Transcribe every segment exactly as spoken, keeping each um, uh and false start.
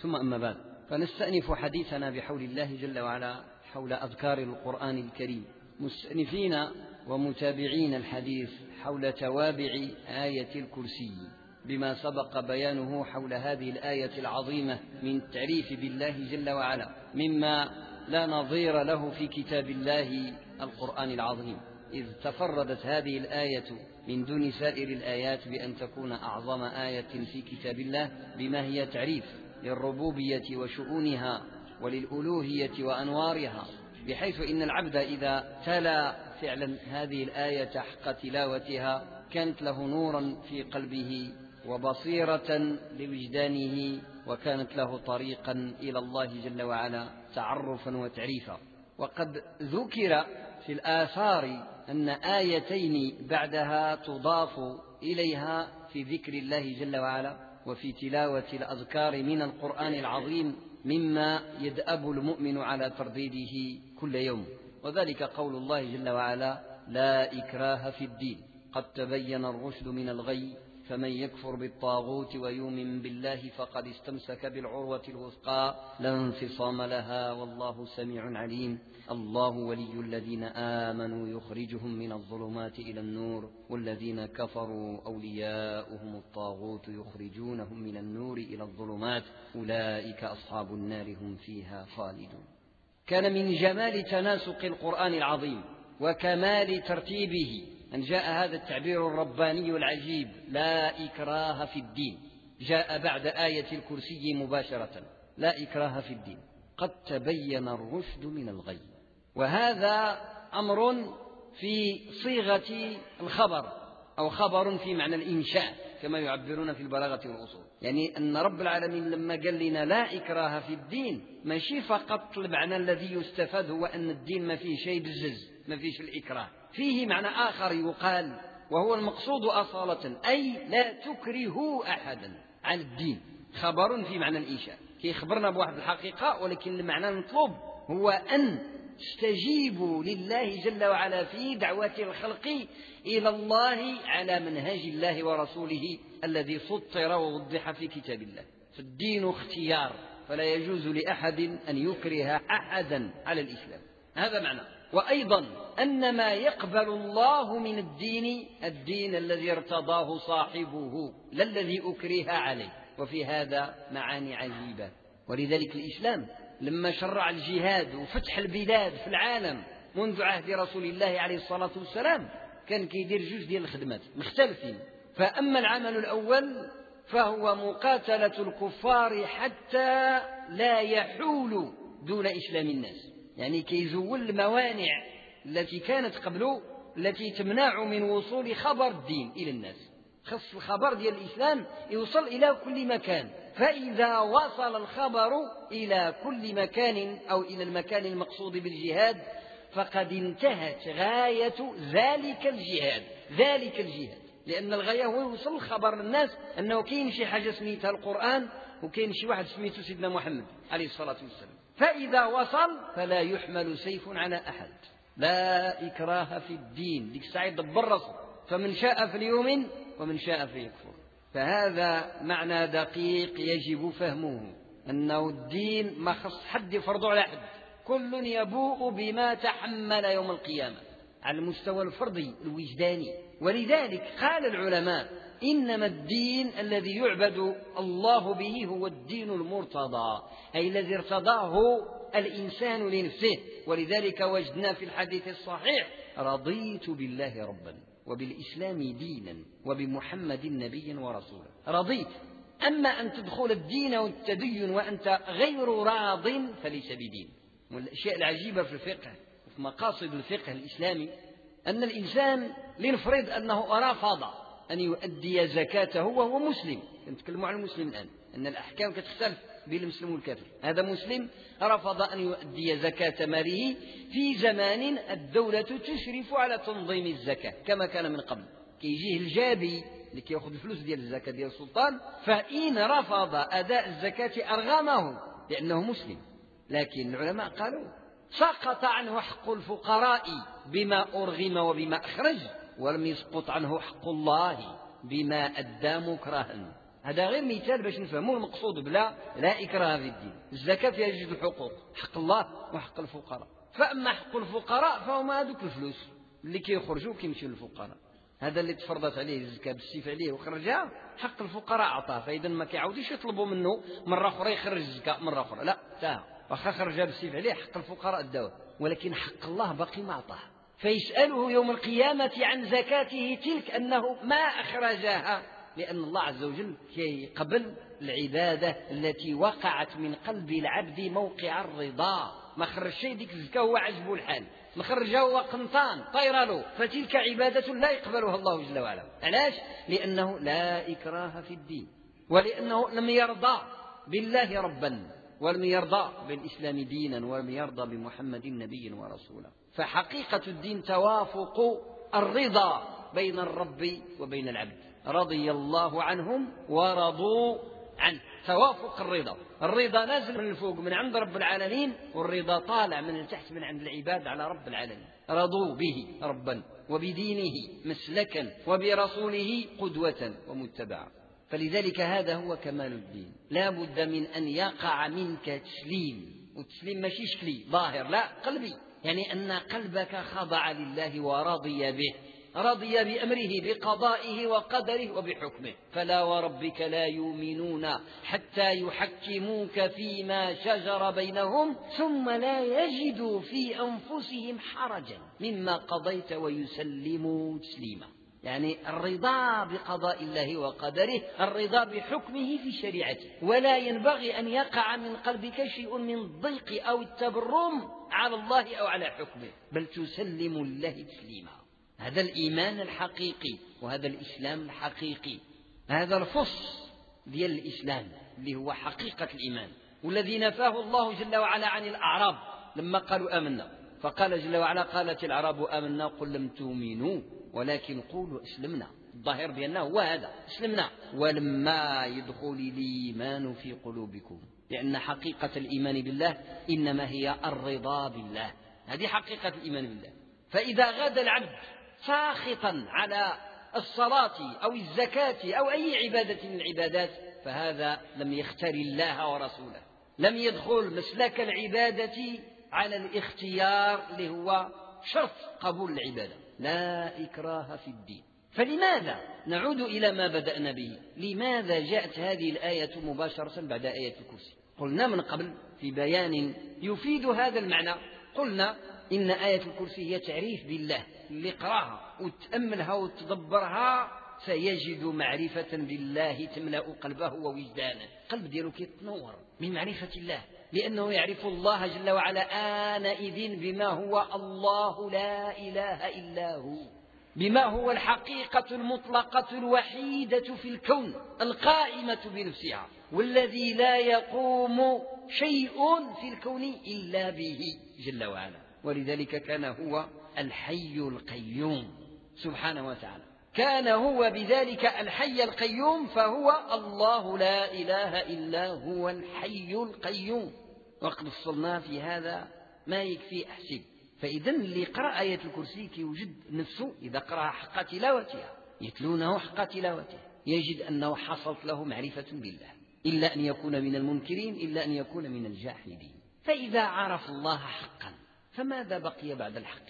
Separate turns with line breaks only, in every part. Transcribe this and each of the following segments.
ثم أما بعد، فنستأنف حديثنا بحول الله جل وعلا حول أذكار القرآن الكريم، مستأنفين ومتابعين الحديث حول توابع آية الكرسي بما سبق بيانه حول هذه الآية العظيمة من التعريف بالله جل وعلا مما لا نظير له في كتاب الله القرآن العظيم، إذ تفردت هذه الآية من دون سائر الآيات بأن تكون أعظم آية في كتاب الله بما هي تعريف للربوبية وشؤونها وللألوهية وأنوارها، بحيث إن العبد إذا تلا فعلا هذه الآية حق تلاوتها كانت له نورا في قلبه وبصيرة لوجدانه، وكانت له طريقا إلى الله جل وعلا تعرفا وتعريفا. وقد ذكر في الآثار أن آيتين بعدها تضاف إليها في ذكر الله جل وعلا وفي تلاوة الأذكار من القرآن العظيم مما يدأب المؤمن على ترديده كل يوم، وذلك قول الله جل وعلا: لا إكراه في الدين قد تبين الرشد من الغي فمن يكفر بالطاغوت ويؤمن بالله فقد استمسك بالعروة الوثقى لا انفصام لها والله سميع عليم. الله ولي الذين آمنوا يخرجهم من الظلمات إلى النور والذين كفروا أولياؤهم الطاغوت يخرجونهم من النور إلى الظلمات أولئك أصحاب النار هم فيها خالدون. كان من جمال تناسق القرآن العظيم وكمال ترتيبه أن جاء هذا التعبير الرباني العجيب: لا إكراه في الدين، جاء بعد آية الكرسي مباشرة: لا إكراه في الدين قد تبين الرشد من الغي. وهذا أمر في صيغة الخبر أو خبر في معنى الإنشاء كما يعبرون في البلاغة والأصول، يعني أن رب العالمين لما قال لنا لا إكراه في الدين ماشي فقط المعنى الذي يستفاد هو أن الدين ما فيه شيء بالجز، ما فيش الإكراه، فيه معنى آخر يقال وهو المقصود أصالة، أي لا تكرهوا أحدا عن الدين. خبر في معنى الإنشاء كي خبرنا بواحد الحقيقة، ولكن المعنى المطلوب هو أن تستجيبوا لله جل وعلا في دعوة الخلق إلى الله على منهج الله ورسوله الذي سطر ووضح في كتاب الله. فالدين اختيار، فلا يجوز لأحد أن يكره أحدا على الإسلام، هذا معنى. وأيضا أن ما يقبل الله من الدين الدين الذي ارتضاه صاحبه لا الذي أكره عليه، وفي هذا معاني عجيبة. ولذلك الإسلام لما شرع الجهاد وفتح البلاد في العالم منذ عهد رسول الله عليه الصلاة والسلام كان كيدير جوج ديال الخدمات مختلفين. فأما العمل الأول فهو مقاتلة الكفار حتى لا يحول دون إسلام الناس، يعني كيزول الموانع التي كانت قبله التي تمنع من وصول خبر الدين إلى الناس. خص الخبر ديال الإسلام يوصل إلى كل مكان، فإذا وصل الخبر إلى كل مكان أو إلى المكان المقصود بالجهاد فقد انتهت غاية ذلك الجهاد ذلك الجهاد لأن الغاية هو يوصل الخبر للناس أنه كاين شي حاجة سميتها القرآن وكاين شي واحد سميته سيدنا محمد عليه الصلاة والسلام. فإذا وصل فلا يحمل سيف على أحد، لا إكراه في الدين، ديك الساعة يدبر راسه، فمن شاء فليؤمن ومن شاء فليكفر. فهذا معنى دقيق يجب فهمه، أنه الدين ما خص حد يفرضه على حد، كل يبوء بما تحمل يوم القيامة على المستوى الفردي الوجداني. ولذلك قال العلماء: إنما الدين الذي يعبد الله به هو الدين المرتضى، أي الذي ارتضاه الإنسان لنفسه. ولذلك وجدنا في الحديث الصحيح: رضيت بالله ربا وبالإسلام دينا وبمحمد نبيا ورسولا. رضيت. أما أن تدخل الدين والتدين وأنت غير راض فليس بدين. والأشياء العجيبة في الفقه وفي مقاصد الفقه الإسلامي أن الإنسان لنفرض أنه رفض أن يؤدي زكاته وهو مسلم، نتكلم عن المسلم الآن، أن الأحكام كتختلف بين المسلم والكافر. هذا مسلم رفض أن يؤدي زكاة ماله في زمان الدولة تشرف على تنظيم الزكاة كما كان من قبل، كيجيه الجابي لكي يأخذ الفلوس ديال الزكاة ديال السلطان، فإن رفض أداء الزكاة أرغمه لأنه مسلم. لكن العلماء قالوا سقط عنه حق الفقراء بما أرغم وبما أخرج، ولم يسقط عنه حق الله بما أدى مكرها. هذا غير مثال باش نفهموا المقصود بلا لا إكراه في الدين. الزكاة فيها جوج الحقوق، حق الله وحق الفقراء. فأما حق الفقراء فهم هذوك الفلوس اللي كيخرجوا كيمشيو للفقراء، هذا اللي تفرضت عليه الزكاة بالسيف عليه وخرجها، حق الفقراء أعطاه، فإذا ما كيعاودوش يطلبوا منه مرة أخرى يخرج الزكاة مرة أخرى، لا تاه واخا خرجها بالسيف عليه حق الفقراء الدواء، ولكن حق الله باقي ما أعطاه. فيسأله يوم القيامة عن زكاته تلك أنه ما أخرجها، لأن الله عز وجل يقبل العبادة التي وقعت من قلب العبد موقع الرضا. ما خرج شيء ديك الزكاة هو عجبه الحال، ما خرجها هو قنطان طير له، فتلك عبادة لا يقبلها الله جل وعلا. علاش؟ لأنه لا إكراه في الدين، ولأنه لم يرضى بالله ربا، ولم يرضى بالإسلام دينا، ولم يرضى بمحمد نبيا ورسولا. فحقيقة الدين توافق الرضا بين الرب وبين العبد، رضي الله عنهم ورضوا عنه. توافق الرضا، الرضا نازل من الفوق من عند رب العالمين، والرضا طالع من التحت من عند العباد على رب العالمين. رضوا به ربا وبدينه مسلكا وبرسوله قدوة ومتبعا. فلذلك هذا هو كمال الدين. لا بد من أن يقع منك تسليم، والتسليم ماشي شكلي ظاهر، لا قلبي، يعني أن قلبك خضع لله ورضي به، رضي بأمره بقضائه وقدره وبحكمه. فلا وربك لا يؤمنون حتى يحكموك فيما شجر بينهم ثم لا يجدوا في أنفسهم حرجا مما قضيت ويسلموا تسليما. يعني الرضا بقضاء الله وقدره، الرضا بحكمه في شريعته، ولا ينبغي أن يقع من قلبك شيء من الضيق أو التبرم على الله أو على حكمه، بل تسلم الله تسليما. هذا الإيمان الحقيقي، وهذا الإسلام الحقيقي، هذا الفصل ديال الإسلام اللي هو حقيقة الإيمان، والذي نفاه الله جل وعلا عن الأعراب لما قالوا آمنا. فقال جل وعلا قالت الأعراب آمنا قل لم تؤمنوا ولكن قولوا أسلمنا. الظاهر بأنه هو هذا، أسلمنا ولما يدخل الإيمان في قلوبكم، لأن حقيقة الإيمان بالله إنما هي الرضا بالله، هذه حقيقة الإيمان بالله. فإذا غدا العبد ساخطا على الصلاة أو الزكاة أو أي عبادة من العبادات، فهذا لم يختر الله ورسوله، لم يدخل مسلك العبادة على الاختيار اللي هو شرط قبول العبادة. لا إكراه في الدين. فلماذا نعود إلى ما بدأنا به؟ لماذا جاءت هذه الآية مباشرة بعد آية الكرسي؟ قلنا من قبل في بيان يفيد هذا المعنى، قلنا إن آية الكرسي هي تعريف بالله، اللي قراها وتأملها وتدبرها سيجد معرفة بالله تملأ قلبه ووجدانه. قلب ديالو كيتنور بمعرفة الله، لأنه يعرف الله جل وعلا آنئذ بما هو الله لا إله إلا هو، بما هو الحقيقة المطلقة الوحيدة في الكون القائمة بنفسها، والذي لا يقوم شيء في الكون إلا به جل وعلا. ولذلك كان هو الحي القيوم سبحانه وتعالى، كان هو بذلك الحي القيوم، فهو الله لا إله إلا هو الحي القيوم. وقد فصلنا في هذا ما يكفي أحسب. فإذا اللي يقرأ آية الكرسي كيوجد نفسه إذا قرأها حق تلاوتها، يتلونه حق تلاوته، يجد أنه حصلت له معرفة بالله، إلا أن يكون من المنكرين، إلا أن يكون من الجاحدين. فإذا عرف الله حقا فماذا بقي بعد الحق؟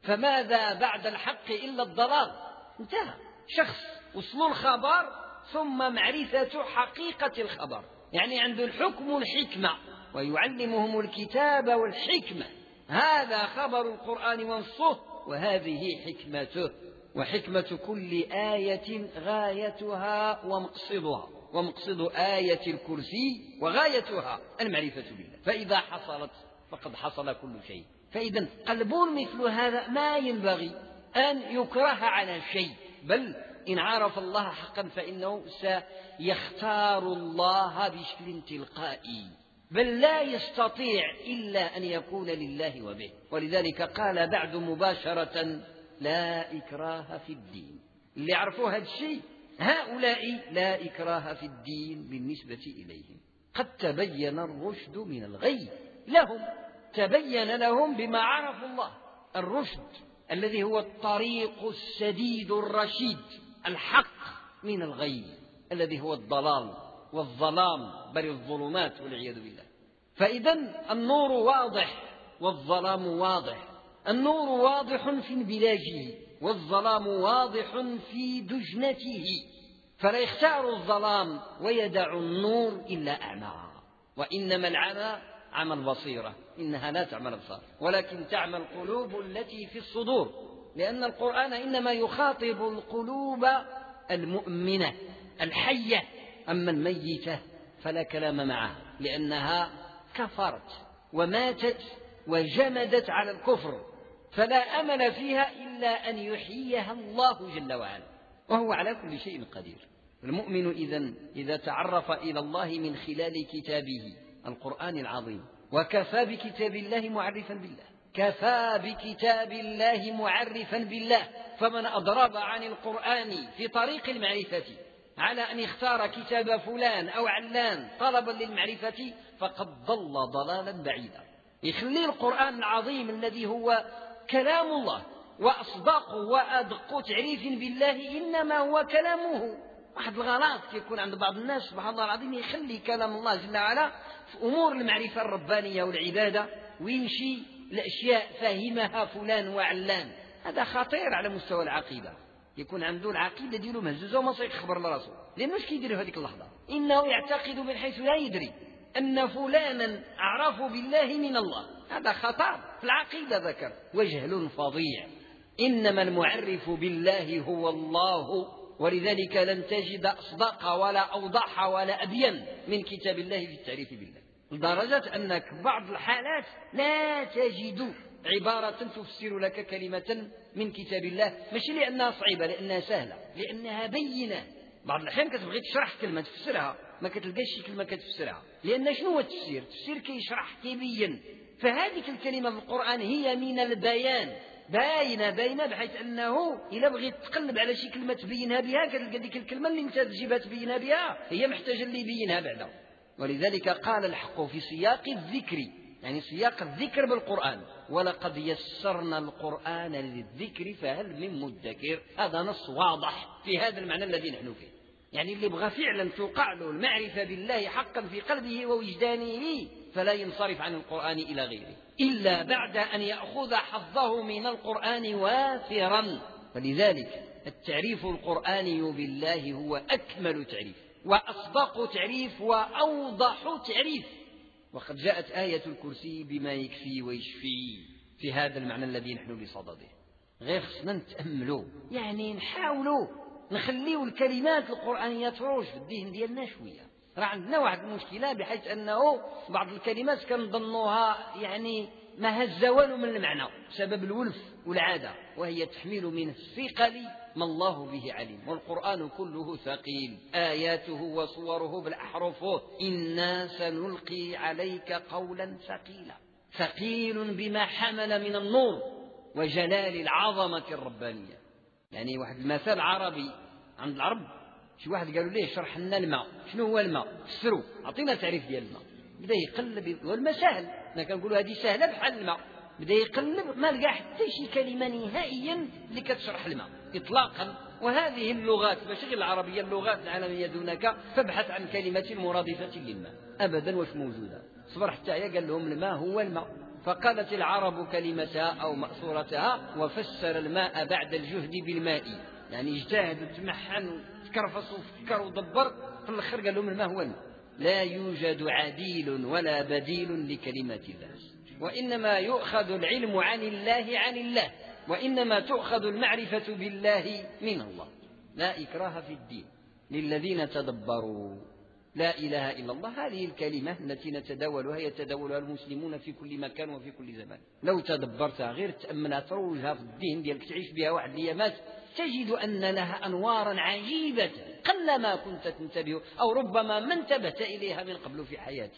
فماذا بعد الحق إلا الضلال؟ انتهى. شخص وصلوا الخبر ثم معرفة حقيقة الخبر، يعني عنده الحكم والحكمة، ويعلمهم الكتاب والحكمة. هذا خبر القرآن ونصه، وهذه حكمته. وحكمة كل آية غايتها ومقصدها، ومقصد آية الكرسي وغايتها المعرفة بالله. فإذا حصلت فقد حصل كل شيء. فإذا قلب مثل هذا ما ينبغي أن يكره على شيء، بل إن عرف الله حقا فإنه سيختار الله بشكل تلقائي، بل لا يستطيع إلا أن يكون لله وبه. ولذلك قال بعد مباشرة لا إكراه في الدين. اللي يعرفوا هذا الشيء هؤلاء لا إكراه في الدين بالنسبة إليهم، قد تبين الرشد من الغي لهم، تبين لهم بما عرفوا الله. الرشد الذي هو الطريق السديد الرشيد، الحق من الغي الذي هو الضلال والظلام بل الظلمات والعياذ بالله. فإذا النور واضح والظلام واضح، النور واضح في انبلاجه والظلام واضح في دجنته، فلا يختار الظلام ويدع النور إلا أعمى، وإنما العمى عمى البصيرة، إنها لا تعمى الأبصار ولكن تعمى القلوب التي في الصدور، لأن القرآن إنما يخاطب القلوب المؤمنة الحية، أما الميتة فلا كلام معها، لأنها كفرت وماتت وجمدت على الكفر، فلا أمل فيها إلا أن يحييها الله جل وعلا، وهو على كل شيء قدير. المؤمن إذن إذا تعرف إلى الله من خلال كتابه القرآن العظيم، وكفى بكتاب الله معرفا بالله، كفى بكتاب الله معرفا بالله، فمن أضرب عن القرآن في طريق المعرفة على أن يختار كتاب فلان أو علان طلبا للمعرفة فقد ضل ضلالا بعيدا. يخلي القرآن العظيم الذي هو كلام الله وأصدق وأدق تعريف بالله إنما هو كلامه. واحد الغلط يكون عند بعض الناس سبحان الله العظيم يخلي كلام الله جل وعلا في أمور المعرفة الربانية والعبادة ويمشي لأشياء فاهمها فلان وعلان، هذا خطير على مستوى العقيدة. يكون عنده العقيدة ديالو مهزوزة وما يخبر لراسه، لأنه اش كيدير في هذيك اللحظة؟ إنه يعتقد من حيث لا يدري أن فلانا أعرف بالله من الله، هذا خطأ في العقيدة ذكر وجهل فظيع. إنما المعرف بالله هو الله، ولذلك لن تجد أصدق ولا أوضح ولا أبين من كتاب الله في التعريف بالله، لدرجة أنك بعض الحالات لا تجد عبارة تفسر لك كلمة من كتاب الله، مش لأنها صعيبة، لأنها سهلة، لأنها بينة. بعض الأحيان كتبغي تشرح كلمة تفسرها ما كتلقاش شي كلمة كتفسرها، لأن شنو هو التفسير؟ التفسير كيشرح كيبين، فهذه الكلمة في القرآن هي من البيان، باينة باينة بحيث أنه إذا بغيت تقلب على شي كلمة تبينها بها كتلقى ديك الكلمة اللي انت تجيبها تبينها بها هي محتاجة اللي يبينها بعدا. ولذلك قال الحق في سياق الذكر، يعني سياق الذكر بالقرآن: ولقد يسرنا القرآن للذكر فهل من مدكر. هذا نص واضح في هذا المعنى الذي نحن فيه، يعني اللي بغى فعلا توقع له المعرفة بالله حقا في قلبه ووجدانه فلا ينصرف عن القرآن إلى غيره إلا بعد أن يأخذ حظه من القرآن وافرا. فلذلك التعريف القرآني بالله هو أكمل تعريف وأصدق تعريف وأوضح تعريف، وقد جاءت آية الكرسي بما يكفي ويشفي في هذا المعنى الذي نحن بصدده. غير خصنا نتأملوا، يعني نحاولوا نخليوا الكلمات القرآنية تروج في الذهن ديالنا شوية. راه عندنا واحد المشكلة بحيث أنه بعض الكلمات كنظنوها يعني ما هز والو من المعنى بسبب الولف والعادة، وهي تحمل من الثقل ما الله به عليم، والقرآن كله ثقيل، آياته وصوره بالأحرف. إنا سنلقي عليك قولا ثقيلا، ثقيل بما حمل من النور وجلال العظمة الربانية. يعني واحد المثال عربي عند العرب، شي واحد قالوا ليه شرح لنا الماء، شنو هو الماء؟ فسروا، أعطينا تعريف ديال الماء. بدا يقلب، والماء سهل، حنا كنقولوا هذه سهلة بحال الماء. بدا يقلب ما لقى حتى شي كلمة نهائيا اللي كتشرح الماء إطلاقا. وهذه اللغات ماشي غير العربية، اللغات العالمية دونك، فابحث عن كلمة مرادفة للماء، أبدا واش موجودة. صبر حتى هي قال لهم الماء هو الماء، فقالت العرب كلمتها أو مأثورتها: وفسر الماء بعد الجهد بالماء، يعني اجتهد وتمحن وتكرفص وفكر ودبر، في الآخر قال لهم الماء هو الماء. لا يوجد عديل ولا بديل لكلمة الله، وإنما يؤخذ العلم عن الله عن الله، وإنما تؤخذ المعرفة بالله من الله. لا إكراه في الدين للذين تدبروا لا إله إلا الله. هذه الكلمة التي نتداولها يتداولها المسلمون في كل مكان وفي كل زمان. لو تدبرتها غير تأملها تروجها في الدين ديالك تعيش بها واحد الأيامات تجد أن لها أنوارا عجيبة قلما كنت تنتبه، أو ربما ما انتبهت إليها من قبل في حياتك،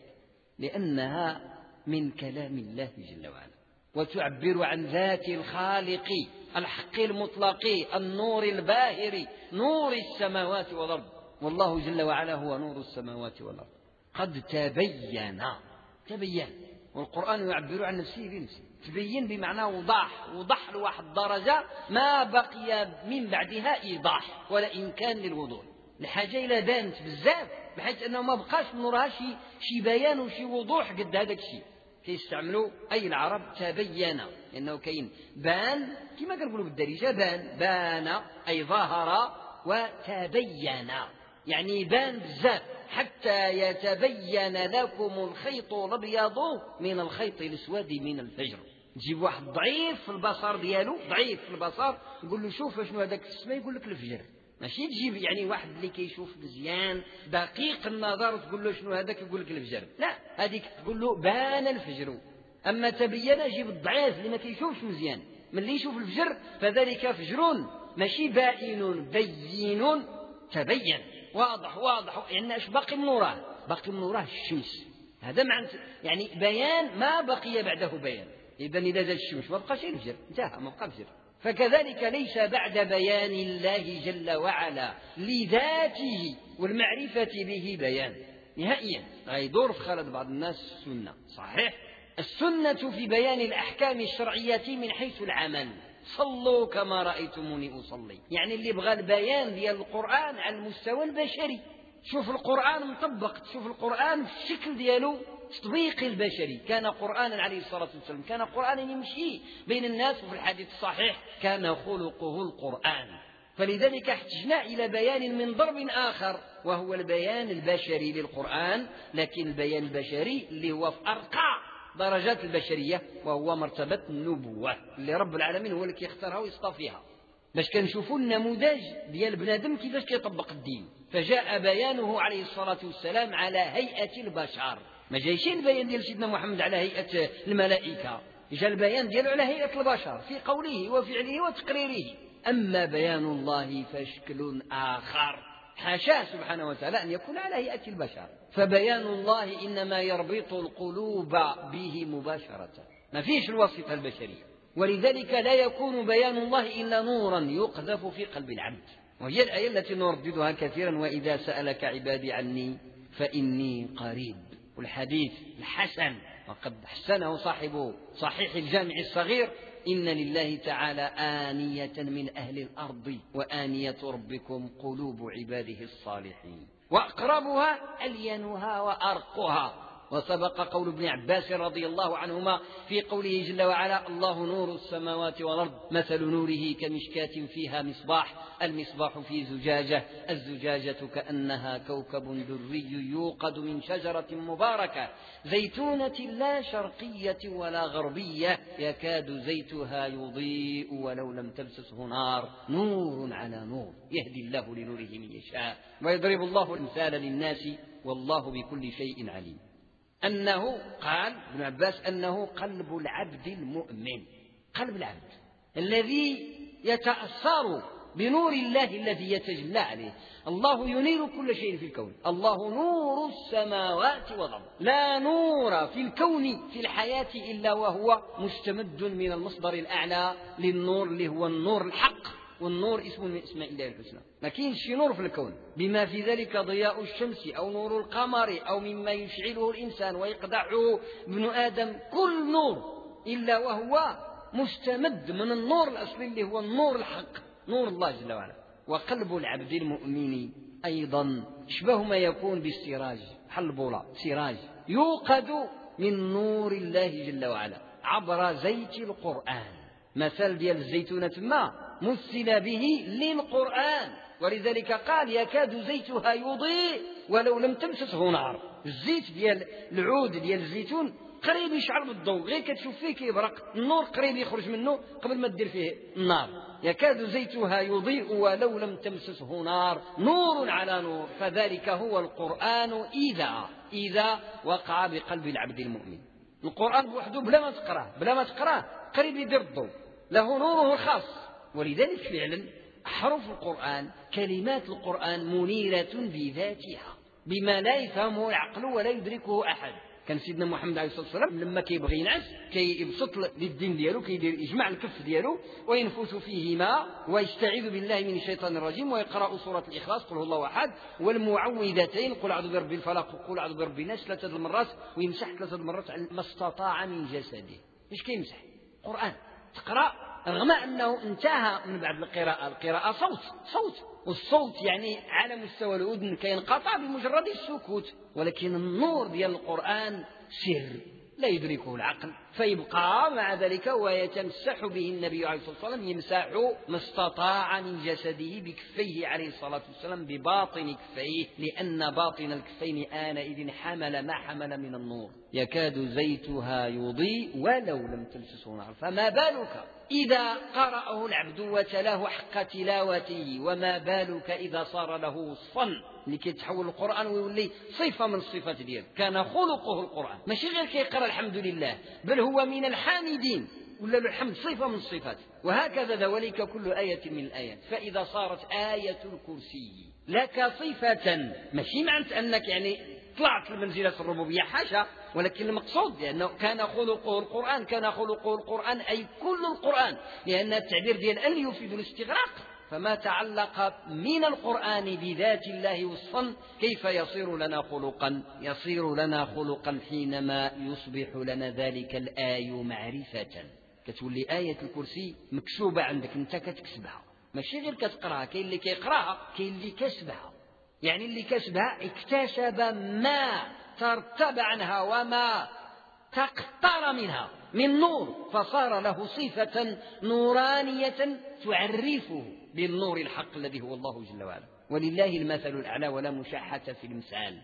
لأنها من كلام الله جل وعلا، وتعبر عن ذات الخالق الحق المطلق النور الباهر، نور السماوات والأرض. والله جل وعلا هو نور السماوات والأرض. قد تبين تبين والقرآن يعبر عن نفسه بنفسه. تبين بمعنى وضح، وضح لواحد درجة ما بقي من بعدها إيضاح ولا إمكان للوضوح. الحاجة إلى بانت بزاف بحيث أنه ما بقاش من وراها شي شي بيان وشي وضوح قد هذاك الشيء. كيستعملوا أي العرب تبين، لأنه كاين بان كما كنقولوا بالدارجة بان بان أي ظهر، وتبين يعني بان بزاف حتى يتبين لكم الخيط الأبيض من الخيط الأسود من الفجر. تجيب واحد ضعيف في البصر ديالو، ضعيف في البصر، يقول له شوف شنو هذاك السماء، يقول لك الفجر. ماشي تجيب يعني واحد اللي كيشوف مزيان دقيق النظر وتقول له شنو هذاك، يقول لك الفجر. لا، هذيك تقول له بان الفجر. أما تبين جيب الضعيف اللي ما كيشوفش مزيان، من اللي يشوف الفجر فذلك فجر، ماشي بائن بين تبين واضح واضح، يعني اش باقي من وراه؟ باقي من وراه الشمس. هذا معنى يعني بيان ما بقي بعده بيان. إذن إذا زاد الشمس ما بقاش الفجر، انتهى، ما بقى فجر. فكذلك ليس بعد بيان الله جل وعلا لذاته والمعرفة به بيان نهائيا. غيدور في خلد بعض الناس السنة، صحيح السنة في بيان الأحكام الشرعية من حيث العمل، صلوا كما رأيتموني أصلي، يعني اللي بغى البيان ديال القرآن على المستوى البشري. شوف القرآن مطبق، تشوف القرآن في الشكل ديالو تطبيق البشري. كان قرآنا عليه الصلاة والسلام، كان قرآنا يمشي بين الناس، وفي الحديث الصحيح كان خلقه القرآن. فلذلك احتجنا إلى بيان من ضرب آخر، وهو البيان البشري للقرآن، لكن البيان البشري اللي هو في أرقى درجات البشرية، وهو مرتبة النبوة اللي رب العالمين هو اللي كيختارها ويصطفيها، باش كنشوفوا النموذج ديال بنادم كيفاش كيطبق الدين. فجاء بيانه عليه الصلاة والسلام على هيئة البشر، ما جايش البيان ديال سيدنا محمد على هيئة الملائكة، جاء البيان دياله على هيئة البشر في قوله وفعله وتقريره. أما بيان الله فشكل آخر، حاشاه سبحانه وتعالى أن يكون على هيئة البشر. فبيان الله إنما يربط القلوب به مباشرة، ما فيش الواسطة البشرية. ولذلك لا يكون بيان الله إلا نورا يقذف في قلب العبد، وهي الآية التي نرددها كثيرا: وإذا سألك عبادي عني فإني قريب. والحديث الحسن وقد حسنه صاحب صحيح الجامع الصغير: إن لله تعالى آنية من أهل الأرض وآنية ربكم قلوب عباده الصالحين، وأقربها ألينها وأرقها. وسبق قول ابن عباس رضي الله عنهما في قوله جل وعلا: الله نور السماوات والأرض مثل نوره كمشكاة فيها مصباح، المصباح في زجاجة، الزجاجة كأنها كوكب دري يوقد من شجرة مباركة زيتونة لا شرقية ولا غربية يكاد زيتها يضيء ولو لم تمسسه نار، نور على نور يهدي الله لنوره من يشاء ويضرب الله الأمثال للناس والله بكل شيء عليم. أنه قال ابن عباس أنه قلب العبد المؤمن، قلب العبد الذي يتأثر بنور الله الذي يتجلى عليه. الله ينير كل شيء في الكون، الله نور السماوات والأرض. لا نور في الكون في الحياة إلا وهو مستمد من المصدر الأعلى للنور اللي هو النور الحق، والنور اسم من اسماء الله الحسنى. ما كاينش شي نور في الكون بما في ذلك ضياء الشمس أو نور القمر أو مما يشعله الإنسان ويقدعه ابن آدم، كل نور إلا وهو مستمد من النور الأصلي اللي هو النور الحق، نور الله جل وعلا. وقلب العبد المؤمن أيضا شبه ما يكون بالسراج، حلبولا سراج يوقد من نور الله جل وعلا عبر زيت القرآن. مثل ديال الزيتونة ما مثل به للقرآن، ولذلك قال: يكاد زيتها يضيء ولو لم تمسسه نار. الزيت ديال العود ديال الزيتون قريب يشعل بالضوء، غير كتشوف فيه كيبرق، النور قريب يخرج منه قبل ما تدير فيه النار. يكاد زيتها يضيء ولو لم تمسسه نار، نور على نور. فذلك هو القرآن إذا إذا وقع بقلب العبد المؤمن. القرآن بوحده بلا ما تقراه بلا ما تقراه قريب يدير الضوء، له نوره الخاص. ولذلك فعلا أحرف القرآن كلمات القرآن منيرة بذاتها بما لا يفهمه العقل ولا يدركه أحد. كان سيدنا محمد عليه الصلاة والسلام لما كيبغي ينعس كيبسط للدين ديالو، كيدير يجمع الكف ديالو وينفث فيهما ويستعيذ بالله من الشيطان الرجيم ويقرأ سورة الإخلاص قل هو الله أحد والمعوذتين قل أعوذ برب الفلق وقل أعوذ برب الناس ثلاثة المرات، ويمسح ثلاثة المرات ما استطاع من جسده. ايش كيمسح؟ قرآن. تقرأ رغم أنه انتهى من بعد القراءة. القراءة صوت صوت والصوت يعني على مستوى الأذن كينقطع بمجرد السكوت، ولكن النور ديال القرآن سر لا يدركه العقل، فيبقى مع ذلك ويتمسح به النبي عليه الصلاة والسلام، يمسح ما استطاع من جسده بكفيه عليه الصلاة والسلام بباطن كفيه، لأن باطن الكفين آنئذ حمل ما حمل من النور، يكاد زيتها يضيء ولو لم تمسسه نار. فما بالك إذا قرأه العبد وتلاه حق تلاوته، وما بالك إذا صار له وصفا لكي يتحول القرآن ويولي صفة من الصفات ديالك. كان خلقه القرآن، ماشي غير كيقرأ الحمد لله، بل هو من الحامدين، ولا الحمد صفة من الصفات. وهكذا ذلك كل آية من الآيات. فإذا صارت آية الكرسي لك صفة، ماشي معنى أنك يعني طلعت لمنزلة الربوبية، حاشا، ولكن المقصود لأنه كان خلقه القرآن، كان خلقه القرآن أي كل القرآن، لأن التعبير ديال أن يفيد الاستغراق، فما تعلق من القرآن بذات الله وصفا كيف يصير لنا خلقا؟ يصير لنا خلقا حينما يصبح لنا ذلك الآي معرفة. كتولي آية الكرسي مكتوبة عندك أنت كتكسبها، ماشي غير كتقراها، كاين اللي كيقراها كاين اللي كسبها، يعني اللي كسبها اكتسب ما ترتب عنها وما تقطر منها من نور، فصار له صفة نورانية تعرفه بالنور الحق الذي هو الله جل وعلا. ولله المثل الأعلى ولا مشاحة في المثال.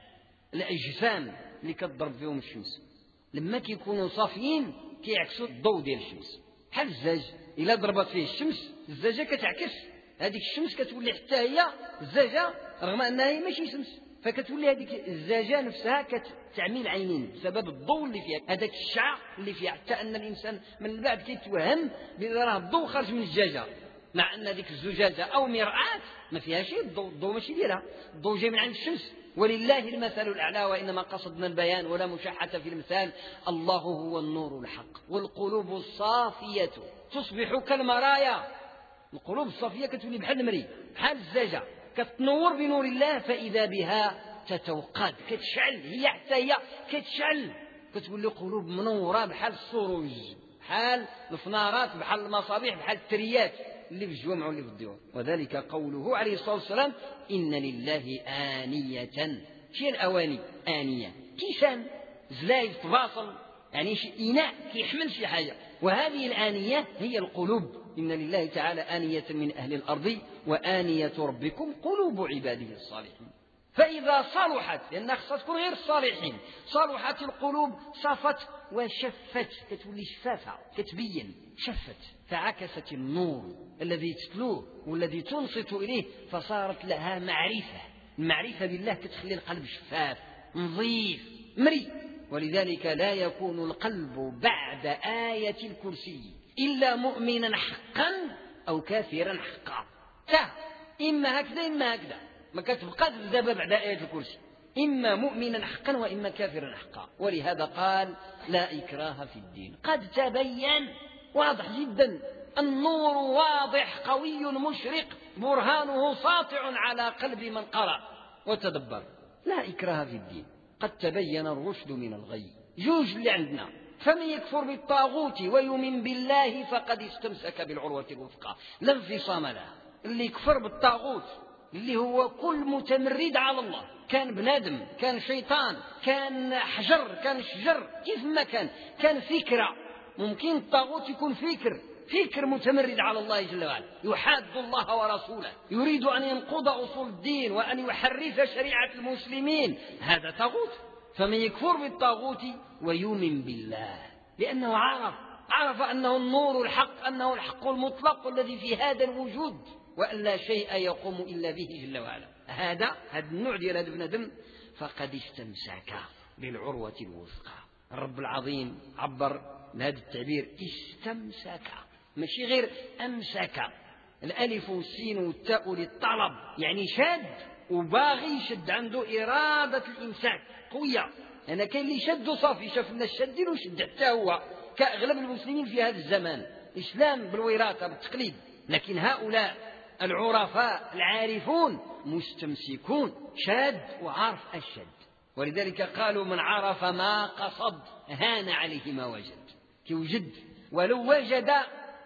الأجسام اللي كتضرب فيهم الشمس لما كيكونوا صافيين كيعكسوا الضوء ديال الشمس، بحال الزاج إلا ضربت فيه الشمس الزاجة كتعكس، هذيك الشمس كتولي حتى هي الزاجة رغم أنها هي ماشي شمس، فكتولي هذيك الزاجة نفسها كتعمي العينين بسبب الضوء اللي فيها، هذاك الشعاع اللي فيها، حتى أن الإنسان من بعد كيتوهم بأن راه الضوء خارج من الزجاجة، مع أن ذيك الزجاجة أو مرآة ما فيها شيء، الضوء, الضوء ماشي ديالها، الضوء جاي من عند الشمس. ولله المثل الأعلى، وإنما قصدنا البيان ولا مشاحة في المثال. الله هو النور الحق، والقلوب الصافية تصبح كالمرايا. القلوب الصافية كتولي بحال المري، بحال الزجاجة، كتنور بنور الله، فإذا بها تتوقد، كتشعل، هي حتى هي كتشعل، كتولي قلوب منورة بحال السروج، بحال الفنارات، بحال المصابيح، بحال التريات اللي في الجمع واللي في الديور. وذلك قوله عليه الصلاة والسلام: إن لله آنية. شي الأواني آنية، كيسان، زلايد، تباصل، يعني شي إناء كيحمل شي حاجة، وهذه الآنية هي القلوب. إن لله تعالى آنية من أهل الأرض وآنية ربكم قلوب عباده الصالحين. فإذا صلحت، لأنها خصها تكون غير الصالحين، صلحت القلوب صفت وشفت، كتولي شفافة، كتبين، شفت، فعكست النور الذي تتلوه والذي تنصت إليه، فصارت لها معرفة. المعرفة بالله كتخلي القلب شفاف نظيف مري. ولذلك لا يكون القلب بعد آية الكرسي إلا مؤمنا حقا أو كافرا حقا، تا إما هكذا إما هكذا، ما كتبقى تذهب بعد آية الكرسي، إما مؤمنا حقا وإما كافرا حقا. ولهذا قال: لا إكراه في الدين، قد تبين، واضح جدا، النور واضح قوي مشرق، برهانه ساطع على قلب من قرأ وتدبر. لا إكراه في الدين، قد تبين الرشد من الغي. جوج اللي عندنا: فمن يكفر بالطاغوت ويؤمن بالله فقد استمسك بالعروة الوثقى لا انفصام لها. اللي يكفر بالطاغوت اللي هو كل متمرد على الله، كان بنادم، كان شيطان، كان حجر، كان شجر، كيف ما كان، كان فكرة. ممكن الطاغوت يكون فكر فكر متمرد على الله جل وعلا، يحاد الله ورسوله، يريد أن ينقض أصول الدين وأن يحرف شريعة المسلمين، هذا طاغوت. فمن يكفر بالطاغوت ويؤمن بالله، لأنه عرف عرف أنه النور الحق، أنه الحق المطلق الذي في هذا الوجود، وأن لا شيء يقوم إلا به جل وعلا. هذا هذا النوع ديال هذا البنادم فقد استمسك بالعروة الوثقى. الرب العظيم عبر بهذا التعبير استمسك، ماشي غير أمسك. الألف والسين والتاء للطلب، يعني شاد وباغي يشد، عنده إرادة الإمساك قوية. أنا كاين اللي شد صافي، شاف الناس شادين وشد حتى هو، كأغلب المسلمين في هذا الزمان، إسلام بالوراثة بالتقليد. لكن هؤلاء العرفاء العارفون مستمسكون، شاد وعارف الشد. ولذلك قالوا: من عرف ما قصد هان عليه ما وجد. كيوجد ولو وجد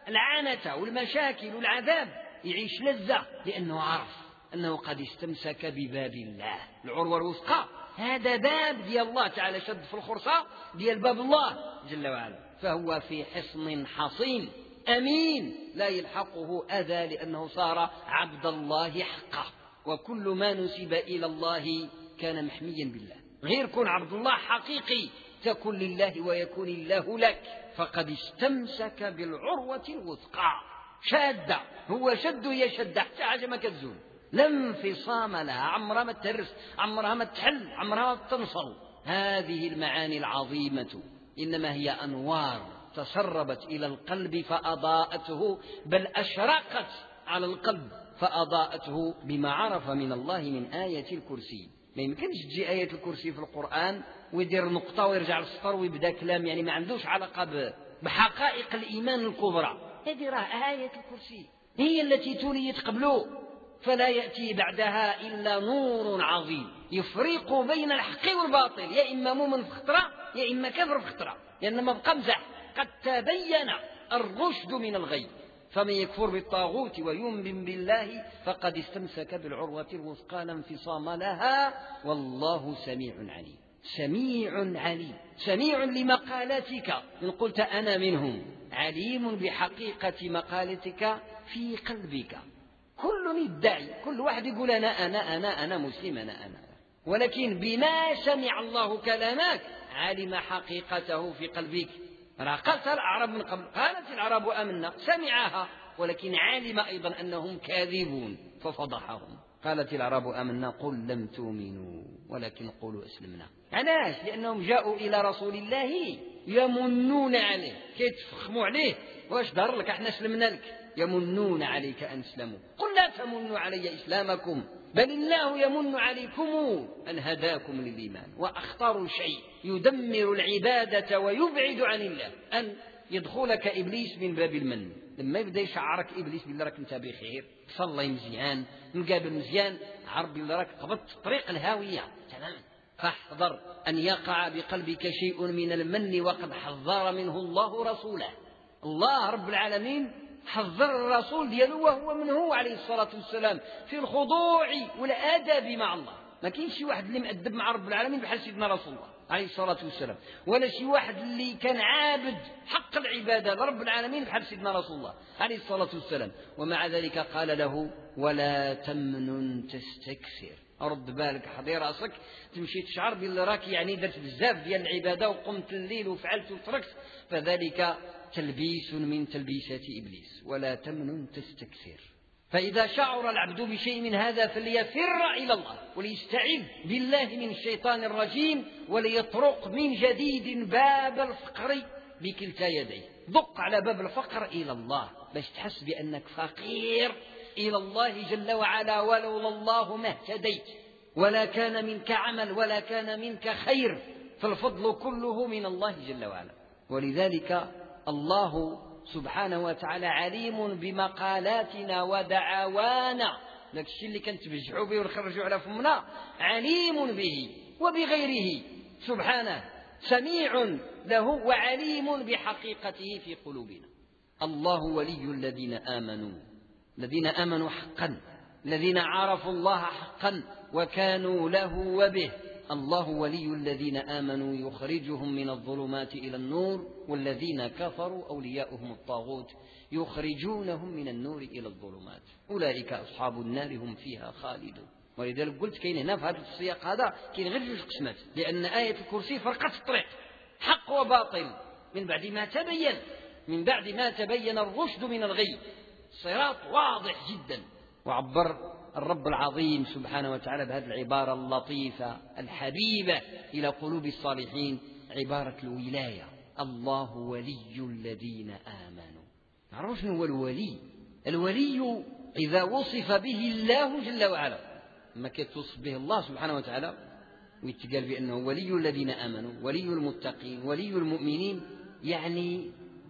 العانة والمشاكل والعذاب يعيش لذة، لأنه عرف أنه قد استمسك بباب الله العروة الوثقى. هذا باب ديال الله تعالى، شد في الخرصة ديال باب الله جل وعلا، فهو في حصن حصين أمين لا يلحقه أذى، لأنه صار عبد الله حقا. وكل ما نسب إلى الله كان محميا بالله. غير كن عبد الله حقيقي تكن لله ويكون الله لك، فقد استمسك بالعروة الوثقى شادة. هو شد هي شدة حتى حاجة ما كتزول، لا انفصام لها، عمرها ما تهرس، عمرها ما تحل، عمرها ما تنصل. هذه المعاني العظيمة إنما هي أنوار تسربت إلى القلب فأضاءته، بل أشرقت على القلب فأضاءته بما عرف من الله من آية الكرسي. ما يمكنش تجي آية الكرسي في القرآن ويدير نقطة ويرجع للسطر ويبدأ كلام يعني ما عندوش علاقة بحقائق الإيمان الكبرى. هذه راه آية الكرسي هي التي توليت قبله، فلا يأتي بعدها إلا نور عظيم يفرق بين الحق والباطل، يا إما مؤمن في خطرة يا إما كافر في خطرة، لأن ما بقى مزح. قد تبين الرشد من الغي، فمن يكفر بالطاغوت ويؤمن بالله فقد استمسك بالعروة الوثقى لا انفصام لها، والله سميع عليم. سميع عليم، سميع لمقالتك إن قلت أنا منهم، عليم بحقيقة مقالتك في قلبك. كل يدعي، كل واحد يقول أنا أنا أنا أنا مسلم أنا أنا، ولكن بما سمع الله كلامك علم حقيقته في قلبك. قالت الأعراب من قبل، قالت العرب آمنا، سمعها ولكن علم أيضا أنهم كاذبون ففضحهم. قالت العرب آمنا قل لم تؤمنوا ولكن قولوا أسلمنا. علاش؟ لأنهم جاءوا إلى رسول الله يمنون عليه، كيتفخموا عليه، واش دار لك احنا سلمنا لك، يمنون عليك أن اسلموا. قل لا تمنوا علي إسلامكم بل الله يمن عليكم أن هداكم للإيمان. وأخطر شيء يدمر العبادة ويبعد عن الله أن يدخلك إبليس من باب المن. لما يبدأ يشعرك إبليس بالله راك انت بخير، صلي مزيان، نقابل مزيان، عرب بالله راك قبضت طريق الهاوية تمام، فاحذر أن يقع بقلبك شيء من المن وقد حذر منه الله رسوله. الله رب العالمين حذر الرسول ديالو وهو من هو عليه الصلاة والسلام في الخضوع والأدب مع الله. ما كاينش شي واحد اللي مؤدب مع رب العالمين بحال سيدنا رسول الله عليه الصلاة والسلام، ولا شي واحد اللي كان عابد حق العبادة لرب العالمين بحال سيدنا رسول الله عليه الصلاة والسلام. ومع ذلك قال له ولا تمنن تستكثر. رد بالك، حضي راسك، تمشي تشعر باللي راك يعني درت بزاف ديال العبادة وقمت الليل وفعلت وتركت، فذلك تلبيس من تلبيسات إبليس. ولا تمنن تستكثر. فإذا شعر العبد بشيء من هذا فليفر إلى الله وليستعذ بالله من الشيطان الرجيم، وليطرق من جديد باب الفقر بكلتا يديه. ضق على باب الفقر إلى الله باش تحس بأنك فقير إلى الله جل وعلا، ولولا الله ما اهتديت ولا كان منك عمل ولا كان منك خير، فالفضل كله من الله جل وعلا. ولذلك الله سبحانه وتعالى عليم بمقالاتنا ودعوانا، لك الشيء اللي كنتبجحوا به ونخرجوا على فمنا عليم به وبغيره سبحانه، سميع له وعليم بحقيقته في قلوبنا. الله ولي الذين آمنوا، الذين آمنوا حقا، الذين عرفوا الله حقا وكانوا له وبه. الله ولي الذين آمنوا يخرجهم من الظلمات إلى النور، والذين كفروا أولياؤهم الطاغوت يخرجونهم من النور إلى الظلمات، أولئك أصحاب النار هم فيها خالدون. ولذلك قلت كاين هنا في هذا السياق هذا كاين غير جوج قسمات، لأن آية الكرسي فرقت الطريق حق وباطل من بعد ما تبين من بعد ما تبين الرشد من الغي، الصراط واضح جدا. وعبر الرب العظيم سبحانه وتعالى بهذه العبارة اللطيفة الحبيبة إلى قلوب الصالحين، عبارة الولاية. الله ولي الذين آمنوا. نعرف شنو هو الولي؟ الولي إذا وصف به الله جل وعلا، ما كيتوصف به الله سبحانه وتعالى ويتقال بأنه ولي الذين آمنوا، ولي المتقين، ولي المؤمنين، يعني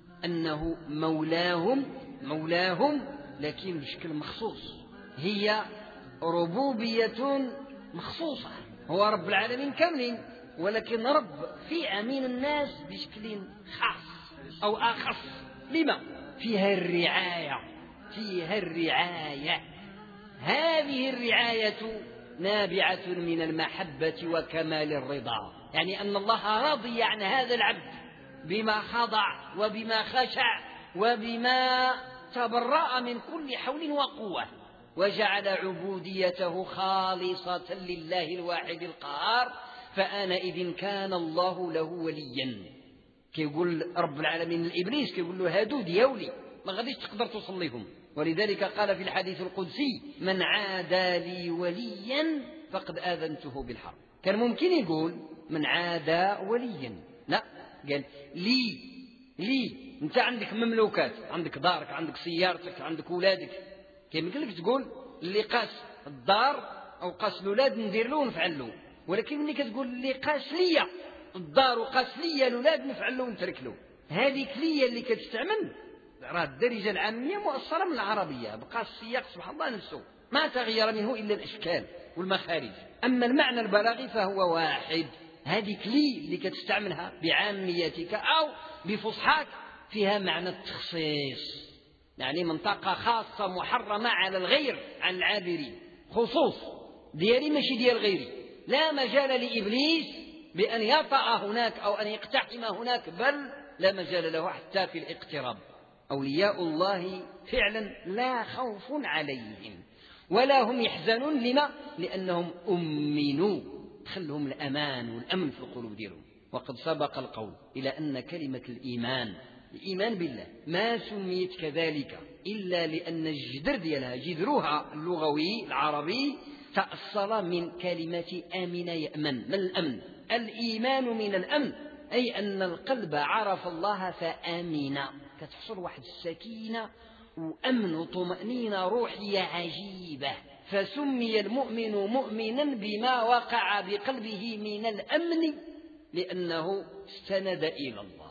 أنه مولاهم مولاهم لكن بشكل مخصوص، هي ربوبية مخصوصة. هو رب العالمين كاملين، ولكن رب في أمين الناس بشكل خاص أو آخص. لما؟ فيها الرعاية، فيها الرعاية. هذه الرعاية نابعة من المحبة وكمال الرضا، يعني أن الله رضي عن هذا العبد بما خضع وبما خشع وبما تبرأ من كل حول وقوة، وجعل عبوديته خالصة لله الواحد القهار، فآنئذ كان الله له وليا. كيقول رب العالمين لإبليس، كيقول له هادو دياولي ما غاديش تقدر تصليهم. ولذلك قال في الحديث القدسي: من عادى لي وليا فقد آذنته بالحرب. كان ممكن يقول من عادى وليا، لا، قال لي لي انت عندك مملوكات، عندك دارك، عندك سيارتك، عندك أولادك، كيمكن لك تقول اللي قاس الدار أو قاس الأولاد ندير له ونفعل له، ولكن ملي كتقول اللي قاس ليا الدار وقاس ليا الأولاد نفعل له ونترك له، هذيك ليا اللي كتستعمل راه الدارجة العامية مؤصلة من العربية، بقى السياق سبحان الله نفسه ما تغير منه إلا الأشكال والمخارج، أما المعنى البلاغي فهو واحد. هذيك لي اللي كتستعملها بعاميتك أو بفصحاك فيها معنى التخصيص، يعني منطقة خاصة محرمة على الغير عن العابرين، خصوص ديالي ماشي ديال غيري. لا مجال لإبليس بأن يطأ هناك أو أن يقتحم هناك، بل لا مجال له حتى في الاقتراب. أولياء الله فعلا لا خوف عليهم ولا هم يحزنون. لما؟ لأنهم أمنوا، خلهم الأمان والأمن في القلوب ديالهم. وقد سبق القول إلى أن كلمة الإيمان، الإيمان بالله، ما سميت كذلك إلا لأن الجذر ديالها، جذرها اللغوي العربي، تأصل من كلمة آمن يأمن. من الأمن؟ الإيمان من الأمن، أي أن القلب عرف الله فآمن، كتحصل واحد السكينة وأمن وطمأنينة روحية عجيبة. فسمي المؤمن مؤمنا بما وقع بقلبه من الأمن، لأنه استند إلى الله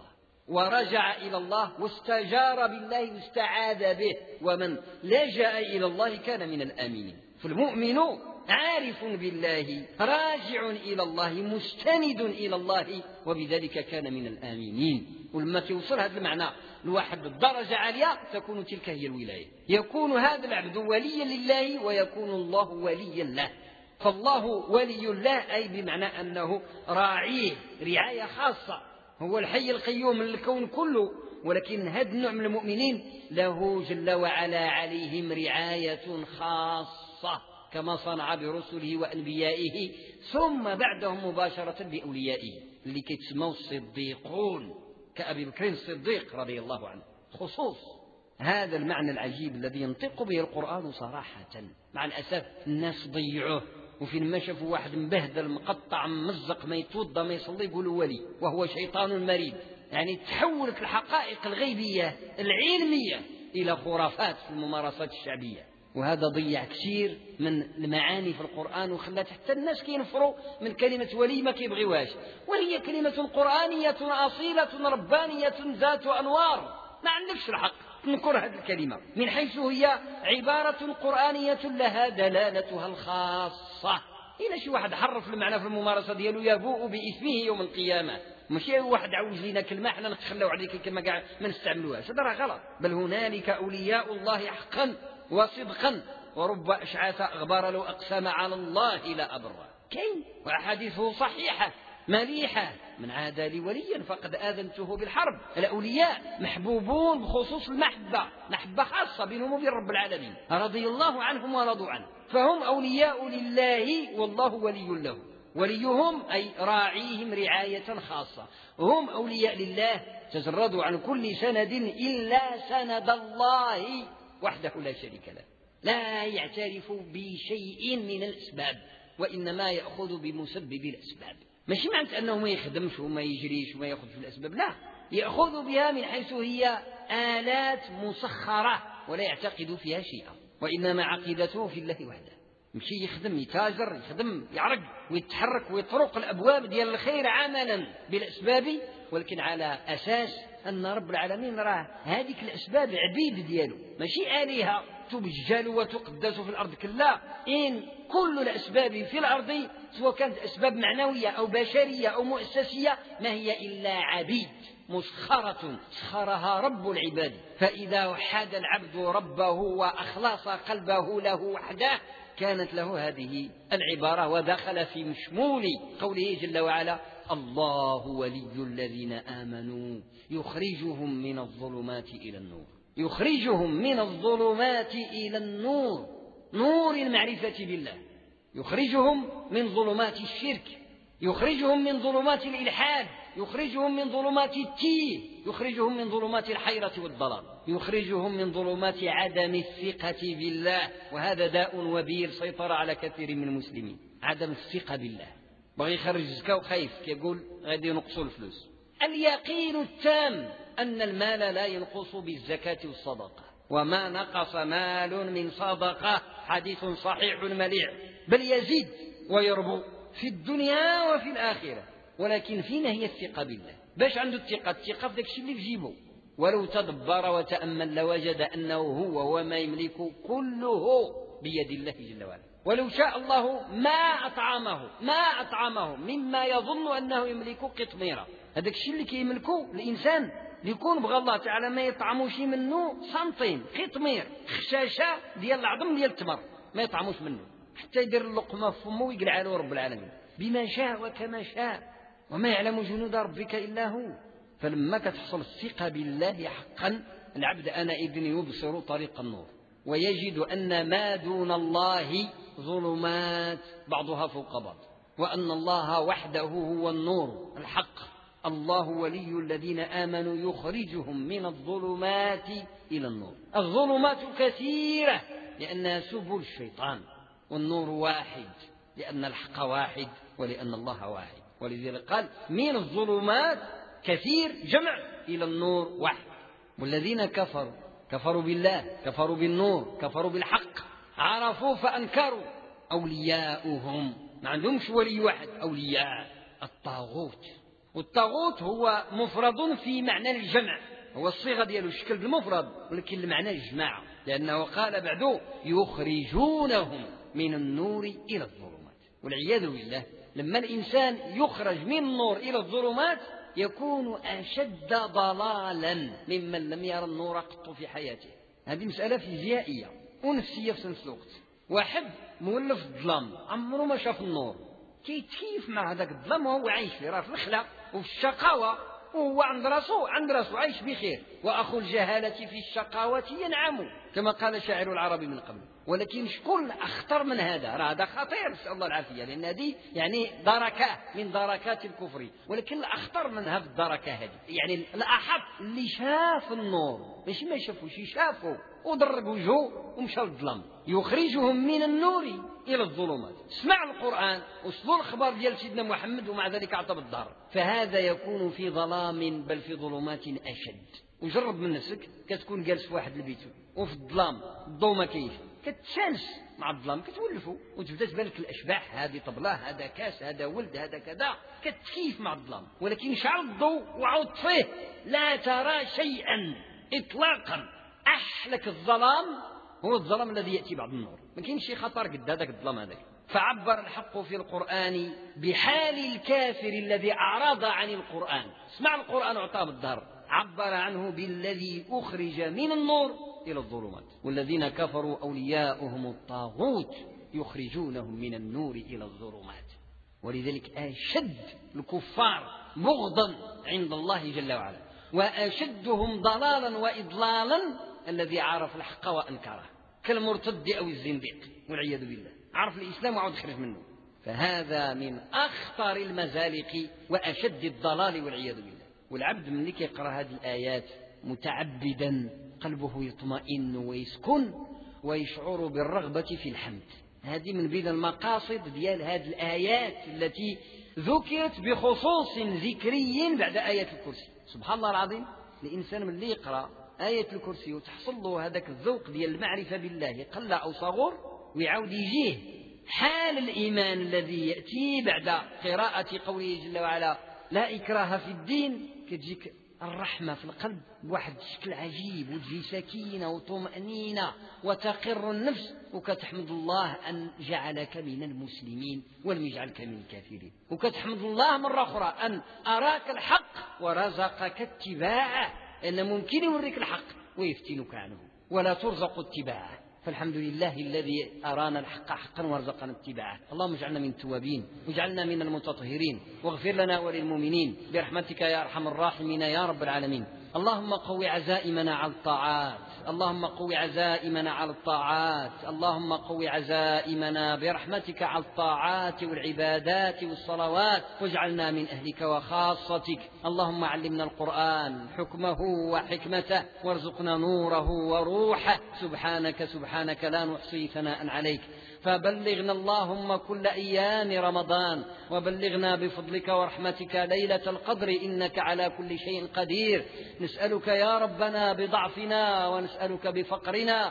ورجع إلى الله واستجار بالله واستعاذ به، ومن لجأ إلى الله كان من الآمنين. فالمؤمن عارف بالله راجع إلى الله مستند إلى الله، وبذلك كان من الآمنين. ولما توصل هذا المعنى لواحد الدرجة عالية تكون تلك هي الولاية، يكون هذا العبد وليا لله ويكون الله وليا له. فالله ولي الله أي بمعنى أنه راعيه رعاية خاصة، هو الحي القيوم من الكون كله، ولكن هذا النوع من المؤمنين له جل وعلا عليهم رعاية خاصة، كما صنع برسله وأنبيائه، ثم بعدهم مباشرة بأوليائه اللي كيتسموا الصديقون، كأبي بكر الصديق رضي الله عنه خصوص. هذا المعنى العجيب الذي ينطق به القرآن صراحة. مع الأسف الناس ضيعوه، وفين ما شافوا واحد مبهدل مقطع ممزق ما يتوضى ما يصلي يقولوا ولي، وهو شيطان مريد. يعني تحولت الحقائق الغيبية العلمية إلى خرافات في الممارسات الشعبية، وهذا ضيع كثير من المعاني في القرآن، وخلت حتى الناس كينفروا من كلمة ولي ما كيبغيوهاش، وهي كلمة قرآنية أصيلة ربانية ذات أنوار. ما عندكش الحق تنكر هذه الكلمة من حيث هي عبارة قرآنية لها دلالتها الخاصة. إلا شي واحد حرف المعنى في الممارسة ديالو يبوء بإثمه يوم القيامة، ماشي واحد عاوز لنا كلمة احنا نتخلوا عليك كما قاعد ما نستعملوهاش، هذا راه غلط. بل هنالك أولياء الله حقا وصدقا، ورب أشعاث أغبار لو أقسم على الله لا أبره. كاين وأحاديثه صحيحة مليحة: من عادى لي وليا فقد آذنته بالحرب. الأولياء محبوبون بخصوص المحبة، محبة خاصة بينهم وبين رب العالمين، رضي الله عنهم ورضوا عنه، فهم أولياء لله والله ولي له. وليهم أي راعيهم رعاية خاصة. هم أولياء لله تجردوا عن كل سند إلا سند الله وحده لا شريك له، لا يعترف بشيء من الأسباب، وإنما يأخذ بمسبب الأسباب. ماشي معنى أنه ما يخدمش وما يجريش وما يأخذ في الأسباب، لا، يأخذ بها من حيث هي آلات مسخرة ولا يعتقد فيها شيئا، وإنما عقيدته في الله وحده. مشي يخدم يتاجر يخدم يعرق ويتحرك ويطرق الأبواب ديال الخير عملا بالأسباب، ولكن على أساس أن رب العالمين راه هذيك الأسباب عبيد ديالو ماشي آلهة، تبجل وتقدس في الأرض، كلا، إن كل الأسباب في الأرض سواء كانت أسباب معنوية أو بشرية أو مؤسسية ما هي إلا عبيد مسخرة سخرها رب العباد. فإذا وحد العبد ربه وأخلص قلبه له وحده كانت له هذه العبارة، ودخل في مشمول قوله جل وعلا: الله ولي الذين آمنوا يخرجهم من الظلمات إلى النور. يخرجهم من الظلمات إلى النور، نور المعرفة بالله، يخرجهم من ظلمات الشرك، يخرجهم من ظلمات الإلحاد، يخرجهم من ظلمات التيه، يخرجهم من ظلمات الحيرة والضلال، يخرجهم من ظلمات عدم الثقة بالله. وهذا داء وبيل سيطر على كثير من المسلمين، عدم الثقة بالله، بغي يخرج زكاة وخايف كيقول غادي ينقصوا الفلوس. اليقين التام أن المال لا ينقص بالزكاة والصدقة، وما نقص مال من صدقة، حديث صحيح مليع، بل يزيد ويربو في الدنيا وفي الآخرة. ولكن فينا هي الثقة بالله. باش عنده الثقة؟ الثقة في ذاك الشيء اللي في جيبه، ولو تدبر وتأمل لوجد أنه هو وما يملك كله بيد الله جل وعلا. ولو شاء الله ما أطعمه ما أطعمه مما يظن أنه يملك قطميرة. هذاك الشيء اللي كيملكه الإنسان ليكون بغى الله تعالى ما يطعموش منه سنتين قطمير، خشاشة ديال العظم ديال التمر ما يطعموش منه، حتى يدير اللقمة في فمه ويقلع له رب العالمين بما شاء وكما شاء، وما يعلم جنود ربك إلا هو. فلما كتحصل الثقة بالله حقا العبد آنئذ يبصر طريق النور، ويجد أن ما دون الله ظلمات بعضها فوق بعض، وأن الله وحده هو النور الحق. الله ولي الذين آمنوا يخرجهم من الظلمات إلى النور. الظلمات كثيرة لأنها سبل الشيطان، والنور واحد لأن الحق واحد ولأن الله واحد. ولذلك قال من الظلمات كثير جمع إلى النور واحد. والذين كفروا كفروا بالله، كفروا بالنور، كفروا بالحق، عرفوا فأنكروا. أولياؤهم ما عندهمش ولي واحد، أولياء الطاغوت. والطاغوت هو مفرد في معنى الجمع، هو الصيغة دياله الشكل بالمفرد، ولكن المعنى الجماعة، لأنه قال بعده يخرجونهم من النور إلى الظلمات. والعياذ بالله لما الإنسان يخرج من النور إلى الظلمات يكون أشد ضلالا ممن لم يرى النور قط في حياته. هذه مسألة فيزيائية ونفسية في نفس الوقت. واحد مولف الظلام عمره ما شاف النور، كيتكيف مع هذاك الظلام وهو عايش فيه، راه في الخلا وفي الشقاوة، وهو عند راسه عند راسه عايش بخير. وأخو الجهالة في الشقاوة ينعم، كما قال شاعر العربي من قبل. ولكن شكون أخطر من هذا؟ راه هذا خطير، نسأل الله العافية، لأن هذه يعني دركة من دركات الكفر. ولكن الأخطر من هذه الدركة هذه يعني الأحط اللي شاف النور، ماشي ما شافوش، شافه ودرق وجهه ومشى للظلام. يخرجهم من النور إلى الظلمات. اسمع القرآن وصلوا الخبر ديال سيدنا محمد ومع ذلك عطب الدار. فهذا يكون في ظلام بل في ظلمات أشد. وجرب من نفسك، كتكون جالس في واحد البيت وفي الظلام الضوء ما كاينش، كتشانس مع الظلام، كتولفوا وتبدا تبان لك الاشباح، هذه طبله، هذا كاس، هذا ولد، هذا كذا، كتكيف مع الظلام. ولكن شعل الضوء وعود طفيه لا ترى شيئا اطلاقا. احلك الظلام هو الظلام الذي ياتي بعد النور، ما كاينش شي خطر قد هذاك الظلام هذاك. فعبر الحق في القرآن بحال الكافر الذي أعرض عن القرآن. اسمع القرآن وعطاه بالظهر، عبر عنه بالذي أخرج من النور إلى الظلمات. والذين كفروا أولياؤهم الطاغوت يخرجونهم من النور إلى الظلمات. ولذلك أشد الكفار بغضا عند الله جل وعلا، وأشدهم ضلالا وإضلالا الذي عرف الحق وأنكره، كالمرتد أو الزنديق والعياذ بالله، عرف الإسلام وعود خرج منه. فهذا من أخطر المزالق وأشد الضلال والعياذ بالله. والعبد من اللي يقرأ هذه الآيات متعبدا قلبه يطمئن ويسكن ويشعر بالرغبة في الحمد. هذه من بين المقاصد ديال هذه الآيات التي ذكرت بخصوص ذكري بعد آية الكرسي. سبحان الله العظيم، الإنسان من اللي يقرأ آية الكرسي وتحصل له هذاك الذوق ديال المعرفة بالله قل أو صغر، ويعود يجيه حال الإيمان الذي يأتي بعد قراءة قوله جل وعلا لا إكراه في الدين، كتجيك الرحمة في القلب بواحد الشكل عجيب، وتجي سكينة وطمأنينة وتقر النفس، وكتحمد الله أن جعلك من المسلمين ولم يجعلك من الكافرين، وكتحمد الله مرة أخرى أن أراك الحق ورزقك اتباعه، لأن ممكن يوريك الحق ويفتنك عنه ولا ترزق اتباعه. فالحمد لله الذي أرانا الحق حقا ورزقنا اتباعه. اللهم اجعلنا من التوابين واجعلنا من المتطهرين، واغفر لنا وللمؤمنين برحمتك يا أرحم الراحمين يا رب العالمين. اللهم قو عزائمنا على الطاعات، اللهم قو عزائمنا على الطاعات، اللهم قو عزائمنا برحمتك على الطاعات والعبادات والصلوات، واجعلنا من أهلك وخاصتك. اللهم علمنا القرآن حكمه وحكمته، وارزقنا نوره وروحه. سبحانك سبحانك لا نحصي ثناء عليك. فبلغنا اللهم كل أيام رمضان، وبلغنا بفضلك ورحمتك ليلة القدر، إنك على كل شيء قدير. نسألك يا ربنا بضعفنا، ونسألك بفقرنا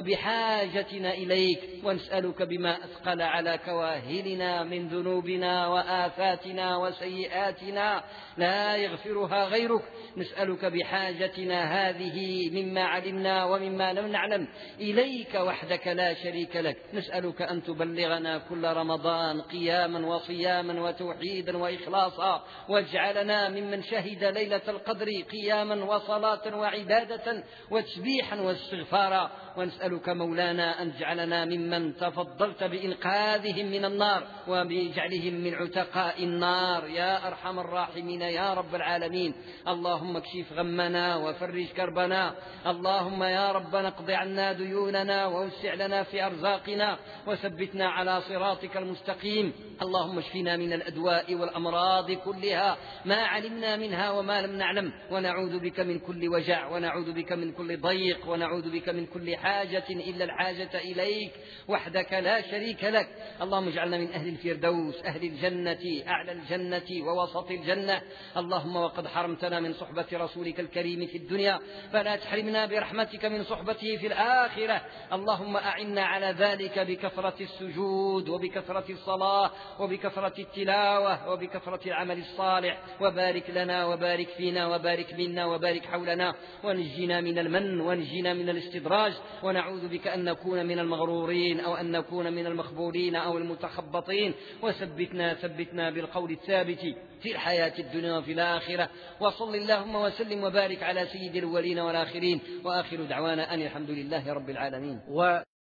وبحاجتنا إليك، ونسألك بما أثقل على كواهلنا من ذنوبنا وآفاتنا وسيئاتنا لا يغفرها غيرك. نسألك بحاجتنا هذه مما علمنا ومما لم نعلم إليك وحدك لا شريك لك. نسألك أن تبلغنا كل رمضان قياما وصياما وتوحيدا وإخلاصا، واجعلنا ممن شهد ليلة القدر قياما وصلاة وعبادة وتسبيحا واستغفارا. ونسألك مولانا أن تجعلنا ممن تفضلت بإنقاذهم من النار وبجعلهم من عتقاء النار يا أرحم الراحمين يا رب العالمين. اللهم اكشف غمنا وفرج كربنا، اللهم يا ربنا اقض عنا ديوننا ووسع لنا في أرزاقنا وثبتنا على صراطك المستقيم. اللهم اشفنا من الأدواء والأمراض كلها ما علمنا منها وما لم نعلم، ونعوذ بك من كل وجع، ونعوذ بك من كل ضيق، ونعوذ بك من كل حاجة إلا الحاجة إليك وحدك لا شريك لك. اللهم اجعلنا من أهل الفردوس، أهل الجنة، أعلى الجنة ووسط الجنة. اللهم وقد حرمتنا من صحبة رسولك الكريم في الدنيا، فلا تحرمنا برحمتك من صحبته في الآخرة. اللهم أعنا على ذلك بكثرة السجود وبكثرة الصلاة وبكثرة التلاوة وبكثرة العمل الصالح، وبارك لنا وبارك فينا وبارك منا وبارك حولنا، ونجنا من المن ونجنا من الاستدراج، ونعوذ بك أن نكون من المغرورين أو أن نكون من المخبولين أو المتخبطين. وثبتنا ثبتنا بالقول الثابت في الحياة الدنيا وفي الآخرة. وصل اللهم وسلم وبارك على سيد الأولين والآخرين، وآخر دعوانا أن الحمد لله رب العالمين.